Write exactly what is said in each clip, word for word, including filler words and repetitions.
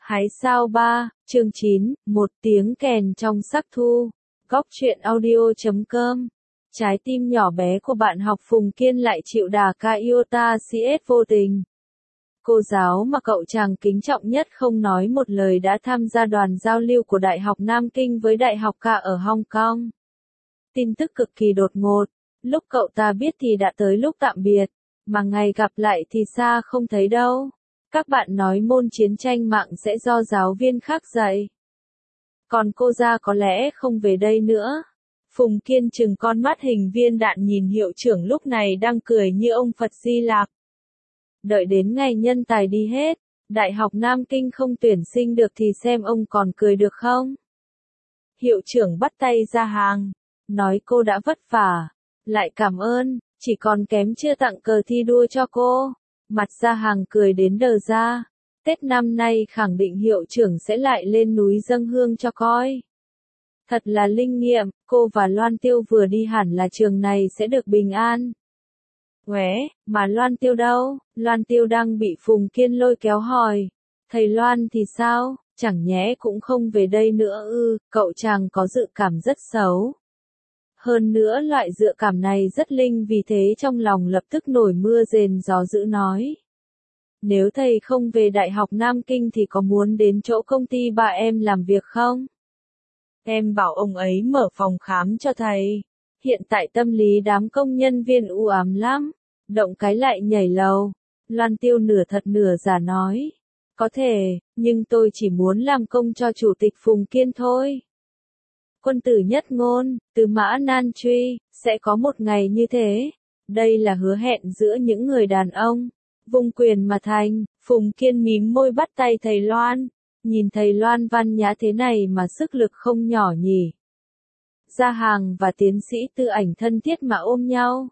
Hái sao ba, chương chín, một tiếng kèn trong sắc thu. Góc truyện audio chấm com. Trái tim nhỏ bé của bạn học Phùng Kiên lại chịu đà ca iota xê ét vô tình. Cô giáo mà cậu chàng kính trọng nhất không nói một lời đã tham gia đoàn giao lưu của Đại học Nam Kinh với Đại học Ca ở Hong Kong. Tin tức cực kỳ đột ngột, lúc cậu ta biết thì đã tới lúc tạm biệt, mà ngày gặp lại thì xa không thấy đâu. Các bạn nói môn chiến tranh mạng sẽ do giáo viên khác dạy. Còn cô ra có lẽ không về đây nữa. Phùng Kiên trừng con mắt hình viên đạn nhìn hiệu trưởng lúc này đang cười như ông Phật Di Lạc. Đợi đến ngày nhân tài đi hết, Đại học Nam Kinh không tuyển sinh được thì xem ông còn cười được không? Hiệu trưởng bắt tay Gia Hàng, nói cô đã vất vả, lại cảm ơn, chỉ còn kém chưa tặng cờ thi đua cho cô. Mặt Gia Hàng cười đến đờ ra. Tết năm nay khẳng định hiệu trưởng sẽ lại lên núi dâng hương cho coi. Thật là linh nghiệm, cô và Loan Tiêu vừa đi hẳn là trường này sẽ được bình an. Uế, mà Loan Tiêu đâu? Loan Tiêu đang bị Phùng Kiên lôi kéo hỏi. Thầy Loan thì sao? Chẳng nhẽ cũng không về đây nữa ư? Cậu chàng có dự cảm rất xấu. Hơn nữa loại dự cảm này rất linh, vì thế trong lòng lập tức nổi mưa rền gió dữ nói. Nếu thầy không về Đại học Nam Kinh thì có muốn đến chỗ công ty ba em làm việc không? Em bảo ông ấy mở phòng khám cho thầy. Hiện tại tâm lý đám công nhân viên u ám lắm. Động cái lại nhảy lầu. Loan Tiêu nửa thật nửa giả nói. Có thể, nhưng tôi chỉ muốn làm công cho Chủ tịch Phùng Kiên thôi. Quân tử nhất ngôn, từ Mã Nan Truy, sẽ có một ngày như thế. Đây là hứa hẹn giữa những người đàn ông. Vung quyền mà thành. Phùng Kiên mím môi bắt tay thầy Loan. Nhìn thầy Loan văn nhã thế này mà sức lực không nhỏ nhỉ. Gia Hàng và tiến sĩ Tư Ảnh thân thiết mà ôm nhau.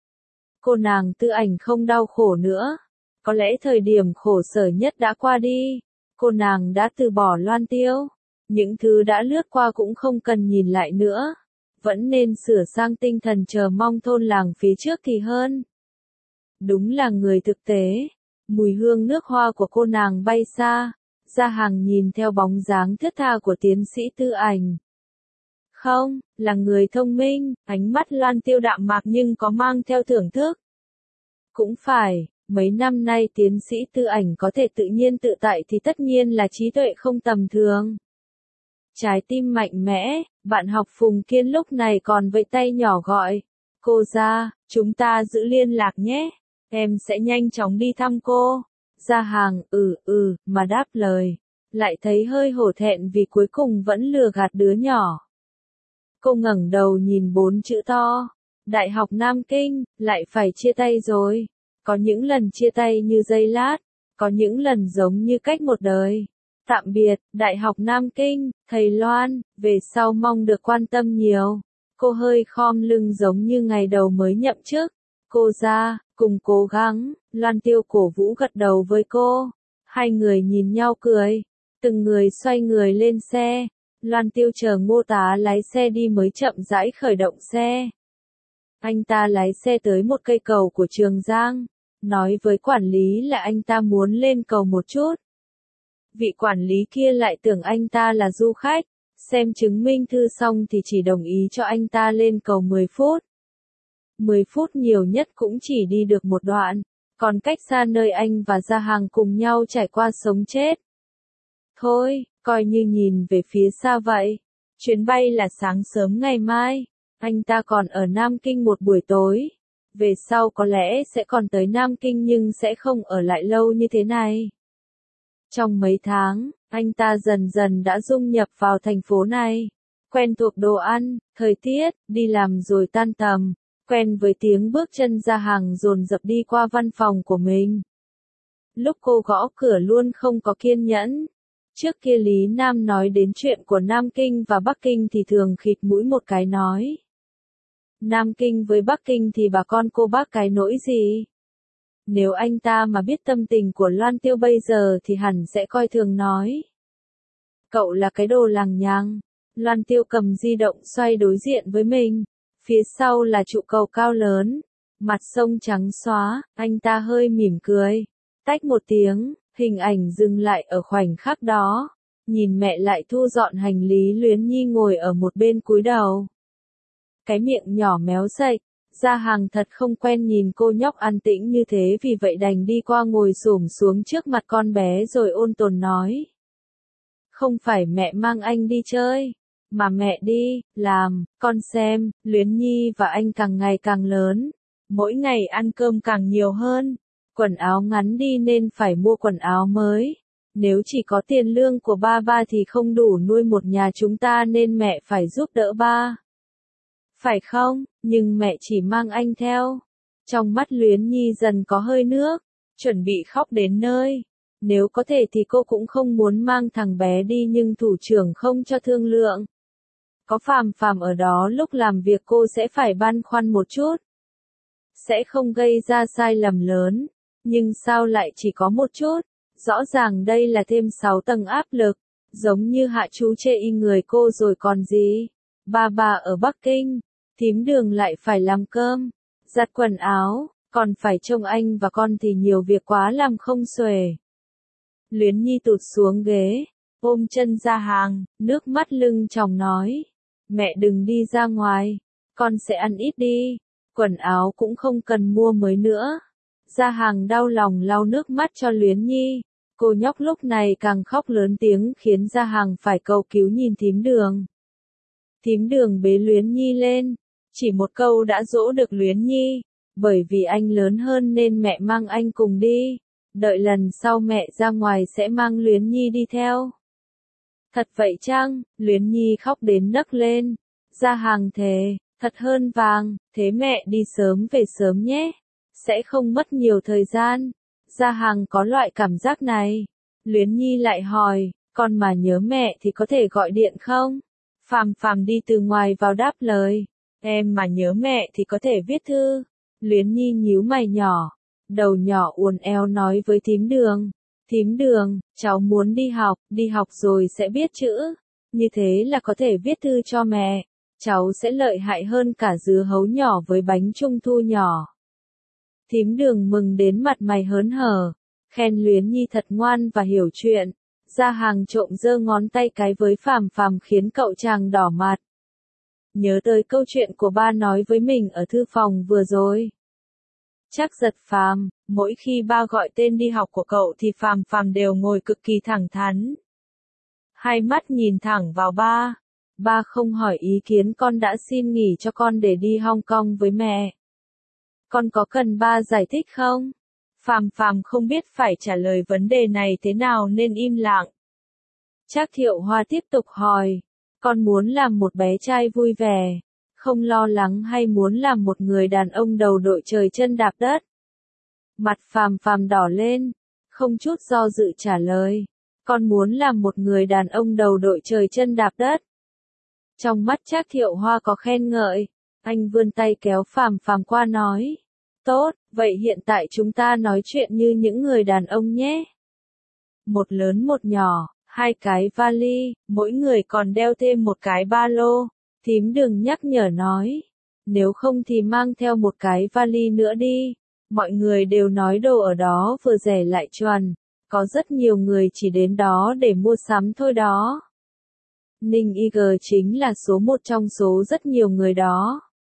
Cô nàng Tư Ảnh không đau khổ nữa. Có lẽ thời điểm khổ sở nhất đã qua đi. Cô nàng đã từ bỏ Loan Tiêu. Những thứ đã lướt qua cũng không cần nhìn lại nữa. Vẫn nên sửa sang tinh thần chờ mong thôn làng phía trước thì hơn. Đúng là người thực tế. Mùi hương nước hoa của cô nàng bay xa. Gia Hàng nhìn theo bóng dáng thướt tha của tiến sĩ Tư Ảnh. Không, là người thông minh, ánh mắt Loan Tiêu đạm mạc nhưng có mang theo thưởng thức. Cũng phải, mấy năm nay tiến sĩ Tư Ảnh có thể tự nhiên tự tại thì tất nhiên là trí tuệ không tầm thường. Trái tim mạnh mẽ, bạn học Phùng Kiên lúc này còn vẫy tay nhỏ gọi. Cô ra, chúng ta giữ liên lạc nhé. Em sẽ nhanh chóng đi thăm cô. Gia Hàng, ừ, ừ, mà đáp lời. Lại thấy hơi hổ thẹn vì cuối cùng vẫn lừa gạt đứa nhỏ. Cô ngẩng đầu nhìn bốn chữ to. Đại học Nam Kinh, lại phải chia tay rồi. Có những lần chia tay như giây lát. Có những lần giống như cách một đời. Tạm biệt, Đại học Nam Kinh, thầy Loan, về sau mong được quan tâm nhiều. Cô hơi khom lưng giống như ngày đầu mới nhậm chức. Cô ra, cùng cố gắng. Loan Tiêu cổ vũ gật đầu với cô. Hai người nhìn nhau cười. Từng người xoay người lên xe. Loan Tiêu chờ Ngô Tá lái xe đi mới chậm rãi khởi động xe. Anh ta lái xe tới một cây cầu của Trường Giang. Nói với quản lý là anh ta muốn lên cầu một chút. Vị quản lý kia lại tưởng anh ta là du khách. Xem chứng minh thư xong thì chỉ đồng ý cho anh ta lên cầu mười phút. mười phút nhiều nhất cũng chỉ đi được một đoạn. Còn cách xa nơi anh và Gia Hàng cùng nhau trải qua sống chết. Thôi, coi như nhìn về phía xa vậy. Chuyến bay là sáng sớm ngày mai. Anh ta còn ở Nam Kinh một buổi tối. Về sau có lẽ sẽ còn tới Nam Kinh nhưng sẽ không ở lại lâu như thế này. Trong mấy tháng, anh ta dần dần đã dung nhập vào thành phố này. Quen thuộc đồ ăn, thời tiết, đi làm rồi tan tầm. Quen với tiếng bước chân Gia Hàng dồn dập đi qua văn phòng của mình. Lúc cô gõ cửa luôn không có kiên nhẫn. Trước kia Lý Nam nói đến chuyện của Nam Kinh và Bắc Kinh thì thường khịt mũi một cái nói. Nam Kinh với Bắc Kinh thì bà con cô bác cái nỗi gì? Nếu anh ta mà biết tâm tình của Loan Tiêu bây giờ thì hẳn sẽ coi thường nói. Cậu là cái đồ lằng nhằng. Loan Tiêu cầm di động xoay đối diện với mình. Phía sau là trụ cầu cao lớn. Mặt sông trắng xóa, anh ta hơi mỉm cười. Tách một tiếng, Hình ảnh dừng lại ở khoảnh khắc đó. Nhìn mẹ lại thu dọn hành lý, Luyến Nhi ngồi ở một bên cúi đầu. Cái miệng nhỏ méo sạch. Gia Hàng thật không quen nhìn cô nhóc an tĩnh như thế, vì vậy đành đi qua ngồi xổm xuống trước mặt con bé rồi ôn tồn nói. Không phải mẹ mang anh đi chơi, mà mẹ đi, làm, con xem, Luyến Nhi và anh càng ngày càng lớn. Mỗi ngày ăn cơm càng nhiều hơn. Quần áo ngắn đi nên phải mua quần áo mới. Nếu chỉ có tiền lương của ba ba thì không đủ nuôi một nhà chúng ta nên mẹ phải giúp đỡ ba. Phải không? Nhưng mẹ chỉ mang anh theo. Trong mắt Luyến Nhi dần có hơi nước, chuẩn bị khóc đến nơi. Nếu có thể thì cô cũng không muốn mang thằng bé đi, nhưng thủ trưởng không cho thương lượng. Có Phàm Phàm ở đó lúc làm việc cô sẽ phải băn khoăn một chút. Sẽ không gây ra sai lầm lớn. Nhưng sao lại chỉ có một chút? Rõ ràng đây là thêm sáu tầng áp lực. Giống như Hạ chú chê y người cô rồi còn gì. Ba bà ở Bắc Kinh, thím Đường lại phải làm cơm, giặt quần áo, còn phải trông anh và con thì nhiều việc quá làm không xuể. Luyến Nhi tụt xuống ghế, ôm chân Gia Hàng, nước mắt lưng tròng nói. Mẹ đừng đi ra ngoài, con sẽ ăn ít đi, quần áo cũng không cần mua mới nữa. Gia Hàng đau lòng lau nước mắt cho Luyến Nhi, cô nhóc lúc này càng khóc lớn tiếng khiến Gia Hàng phải cầu cứu nhìn thím Đường. Thím Đường bế Luyến Nhi lên, chỉ một câu đã dỗ được Luyến Nhi, bởi vì anh lớn hơn nên mẹ mang anh cùng đi, đợi lần sau mẹ ra ngoài sẽ mang Luyến Nhi đi theo. Thật vậy chăng? Luyến Nhi khóc đến nấc lên. Gia Hàng thề, thật hơn vàng, thế mẹ đi sớm về sớm nhé, sẽ không mất nhiều thời gian. Gia Hàng có loại cảm giác này. Luyến Nhi lại hỏi, con mà nhớ mẹ thì có thể gọi điện không? Phàm Phàm đi từ ngoài vào đáp lời, em mà nhớ mẹ thì có thể viết thư. Luyến Nhi nhíu mày nhỏ, đầu nhỏ uốn éo nói với thím Đường, thím Đường, cháu muốn đi học, đi học rồi sẽ biết chữ, như thế là có thể viết thư cho mẹ, cháu sẽ lợi hại hơn cả dưa hấu nhỏ với bánh trung thu nhỏ. Thím Đường mừng đến mặt mày hớn hở, khen Luyến Nhi thật ngoan và hiểu chuyện. Gia Hàng trộm giơ ngón tay cái với Phàm Phàm khiến cậu chàng đỏ mặt. Nhớ tới câu chuyện của ba nói với mình ở thư phòng vừa rồi. Chắc giật Phàm, mỗi khi ba gọi tên đi học của cậu thì Phàm Phàm đều ngồi cực kỳ thẳng thắn. Hai mắt nhìn thẳng vào ba. Ba không hỏi ý kiến con đã xin nghỉ cho con để đi Hong Kong với mẹ. Con có cần ba giải thích không? Phàm Phàm không biết phải trả lời vấn đề này thế nào nên im lặng. Trác Thiệu Hoa tiếp tục hỏi, con muốn làm một bé trai vui vẻ, không lo lắng hay muốn làm một người đàn ông đầu đội trời chân đạp đất? Mặt Phàm Phàm đỏ lên, không chút do dự trả lời, con muốn làm một người đàn ông đầu đội trời chân đạp đất. Trong mắt Trác Thiệu Hoa có khen ngợi, anh vươn tay kéo Phàm Phàm qua nói. Tốt, vậy hiện tại chúng ta nói chuyện như những người đàn ông nhé. Một lớn một nhỏ, hai cái vali, mỗi người còn đeo thêm một cái ba lô. Thím Đường nhắc nhở nói. Nếu không thì mang theo một cái vali nữa đi. Mọi người đều nói đồ ở đó vừa rẻ lại chuẩn. Có rất nhiều người chỉ đến đó để mua sắm thôi đó. Ninh i giê chính là số một trong số rất nhiều người đó.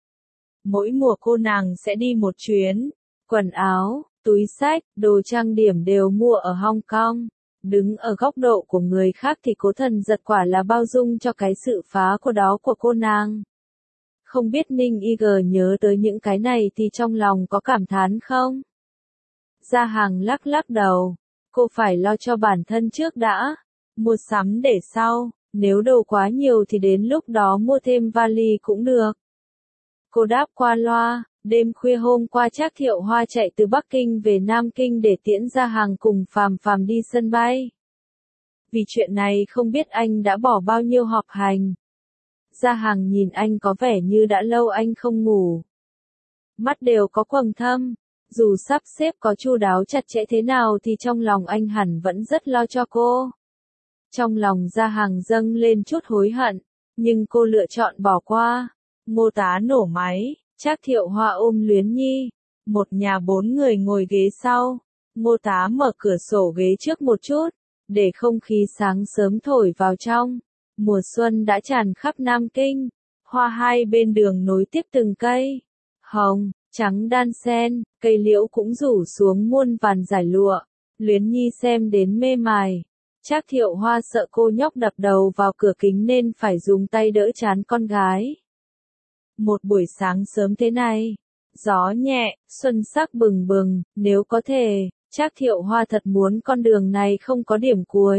Mỗi mùa cô nàng sẽ đi một chuyến, quần áo, túi xách, đồ trang điểm đều mua ở Hong Kong. Đứng ở góc độ của người khác thì Cố Thần Giật quả là bao dung cho cái sự phá của đó của cô nàng. Không biết Ninh i giê nhớ tới những cái này thì trong lòng có cảm thán không? Gia Hàng lắc lắc đầu, cô phải lo cho bản thân trước đã, mua sắm để sau, nếu đồ quá nhiều thì đến lúc đó mua thêm vali cũng được. Cô đáp qua loa, đêm khuya hôm qua Trác Thiệu Hoa chạy từ Bắc Kinh về Nam Kinh để tiễn Gia Hàng cùng Phàm Phàm đi sân bay. Vì chuyện này không biết anh đã bỏ bao nhiêu họp hành. Gia Hàng nhìn anh có vẻ như đã lâu anh không ngủ. Mắt đều có quầng thâm, dù sắp xếp có chu đáo chặt chẽ thế nào thì trong lòng anh hẳn vẫn rất lo cho cô. Trong lòng Gia Hàng dâng lên chút hối hận, nhưng cô lựa chọn bỏ qua. Mô tá nổ máy, Trác Thiệu Hoa ôm Luyến Nhi, một nhà bốn người ngồi ghế sau. Ngô Tá mở cửa sổ ghế trước một chút, để không khí sáng sớm thổi vào trong. Mùa xuân đã tràn khắp Nam Kinh, hoa hai bên đường nối tiếp từng cây, hồng, trắng đan xen, cây liễu cũng rủ xuống muôn vàn dải lụa. Luyến Nhi xem đến mê mải. Trác Thiệu Hoa sợ cô nhóc đập đầu vào cửa kính nên phải dùng tay đỡ trán con gái. Một buổi sáng sớm thế này, gió nhẹ, xuân sắc bừng bừng, nếu có thể, Trác Thiệu Hoa thật muốn con đường này không có điểm cuối.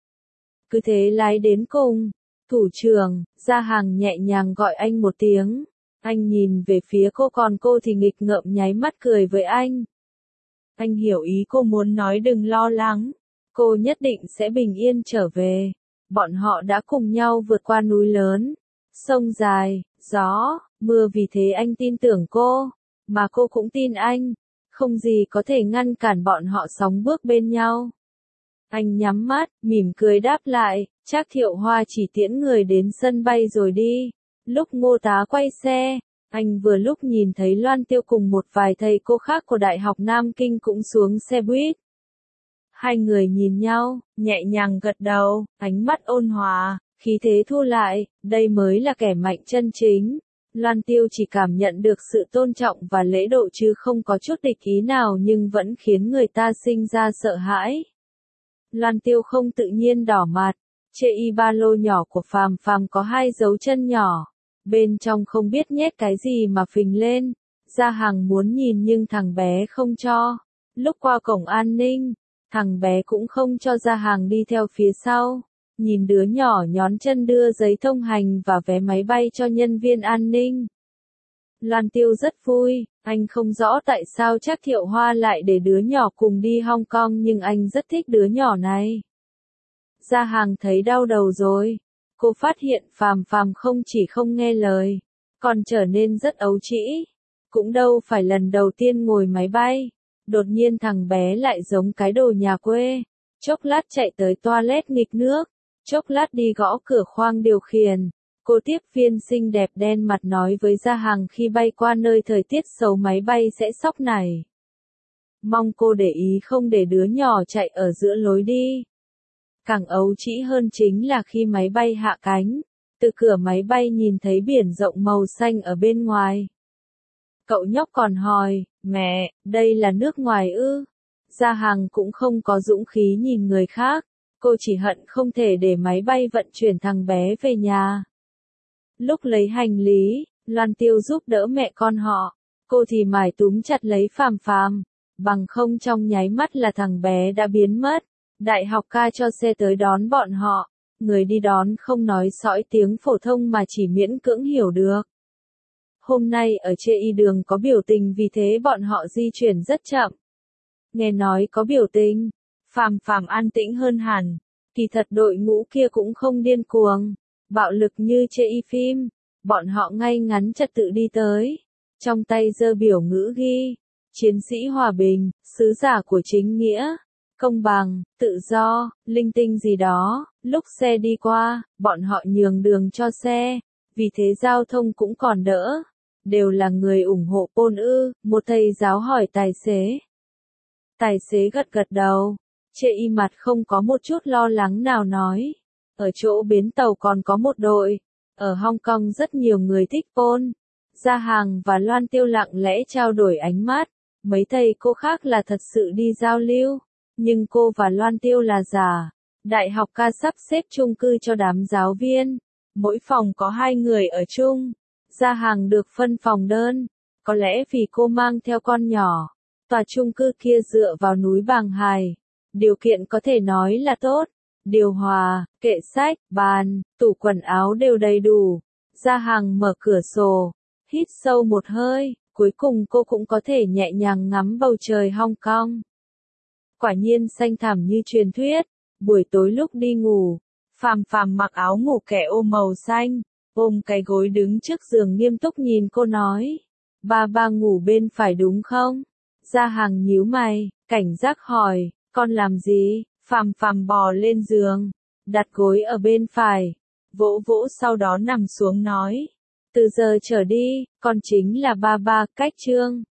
Cứ thế lái đến cùng, thủ trưởng, Gia Hàng nhẹ nhàng gọi anh một tiếng. Anh nhìn về phía cô, còn cô thì nghịch ngợm nháy mắt cười với anh. Anh hiểu ý cô muốn nói, đừng lo lắng. Cô nhất định sẽ bình yên trở về. Bọn họ đã cùng nhau vượt qua núi lớn, sông dài, gió, mưa, vì thế anh tin tưởng cô, mà cô cũng tin anh. Không gì có thể ngăn cản bọn họ sóng bước bên nhau. Anh nhắm mắt, mỉm cười đáp lại. Trác Thiệu Hoa chỉ tiễn người đến sân bay rồi đi. Lúc Ngô Tá quay xe, anh vừa lúc nhìn thấy Loan Tiêu cùng một vài thầy cô khác của Đại học Nam Kinh cũng xuống xe buýt. Hai người nhìn nhau, nhẹ nhàng gật đầu, ánh mắt ôn hòa, khí thế thu lại, đây mới là kẻ mạnh chân chính. Loan Tiêu chỉ cảm nhận được sự tôn trọng và lễ độ chứ không có chút địch ý nào, nhưng vẫn khiến người ta sinh ra sợ hãi. Loan Tiêu không tự nhiên đỏ mặt, chê y ba lô nhỏ của Phàm Phàm có hai dấu chân nhỏ, bên trong không biết nhét cái gì mà phình lên. Gia Hàng muốn nhìn nhưng thằng bé không cho. Lúc qua cổng an ninh, thằng bé cũng không cho Gia Hàng đi theo phía sau. Nhìn đứa nhỏ nhón chân đưa giấy thông hành và vé máy bay cho nhân viên an ninh. Loan Tiêu rất vui, anh không rõ tại sao Trác Thiệu Hoa lại để đứa nhỏ cùng đi Hong Kong, nhưng anh rất thích đứa nhỏ này. Gia Hàng thấy đau đầu rồi. Cô phát hiện Phàm Phàm không chỉ không nghe lời, còn trở nên rất ấu trĩ. Cũng đâu phải lần đầu tiên ngồi máy bay. Đột nhiên thằng bé lại giống cái đồ nhà quê. Chốc lát chạy tới toilet nghịch nước, chốc lát đi gõ cửa khoang điều khiển. Cô tiếp viên xinh đẹp đen mặt nói với Gia Hàng khi bay qua nơi thời tiết xấu máy bay sẽ sóc này. Mong cô để ý không để đứa nhỏ chạy ở giữa lối đi. Càng ấu trĩ hơn chính là khi máy bay hạ cánh, từ cửa máy bay nhìn thấy biển rộng màu xanh ở bên ngoài. Cậu nhóc còn hỏi, mẹ, đây là nước ngoài ư? Gia Hàng cũng không có dũng khí nhìn người khác, cô chỉ hận không thể để máy bay vận chuyển thằng bé về nhà. Lúc lấy hành lý, Loan Tiêu giúp đỡ mẹ con họ, cô thì mải túm chặt lấy Phàm Phàm, bằng không trong nháy mắt là thằng bé đã biến mất. Đại học ca cho xe tới đón bọn họ, người đi đón không nói sõi tiếng phổ thông mà chỉ miễn cưỡng hiểu được. Hôm nay ở chê y đường có biểu tình, vì thế bọn họ di chuyển rất chậm. Nghe nói có biểu tình, Phàm Phàm an tĩnh hơn hẳn. Kỳ thật đội ngũ kia cũng không điên cuồng, bạo lực như chê y phim. Bọn họ ngay ngắn trật tự đi tới, trong tay giơ biểu ngữ ghi, chiến sĩ hòa bình, sứ giả của chính nghĩa, công bằng, tự do, linh tinh gì đó. Lúc xe đi qua, bọn họ nhường đường cho xe, vì thế giao thông cũng còn đỡ. Đều là người ủng hộ Pol ư? Một thầy giáo hỏi tài xế. Tài xế gật gật đầu, chê y mặt không có một chút lo lắng nào nói. Ở chỗ bến tàu còn có một đội. Ở Hong Kong rất nhiều người thích Pol. Gia Hàng và Loan Tiêu lặng lẽ trao đổi ánh mắt. Mấy thầy cô khác là thật sự đi giao lưu, nhưng cô và Loan Tiêu là giả. Đại học ca sắp xếp chung cư cho đám giáo viên. Mỗi phòng có hai người ở chung. Gia Hàng được phân phòng đơn. Có lẽ vì cô mang theo con nhỏ. Tòa chung cư kia dựa vào núi Bàng Hải. Điều kiện có thể nói là tốt. Điều hòa, kệ sách, bàn, tủ quần áo đều đầy đủ. Gia Hàng mở cửa sổ, hít sâu một hơi, cuối cùng cô cũng có thể nhẹ nhàng ngắm bầu trời Hong Kong. Quả nhiên xanh thẳm như truyền thuyết. Buổi tối lúc đi ngủ, Phàm Phàm mặc áo ngủ kẻ ô màu xanh, ôm cái gối đứng trước giường nghiêm túc nhìn cô nói. Ba ba ngủ bên phải đúng không? Gia Hàng nhíu mày, cảnh giác hỏi, con làm gì? Phàm Phàm bò lên giường, đặt gối ở bên phải, vỗ vỗ sau đó nằm xuống nói. Từ giờ trở đi, con chính là ba ba, cách chương.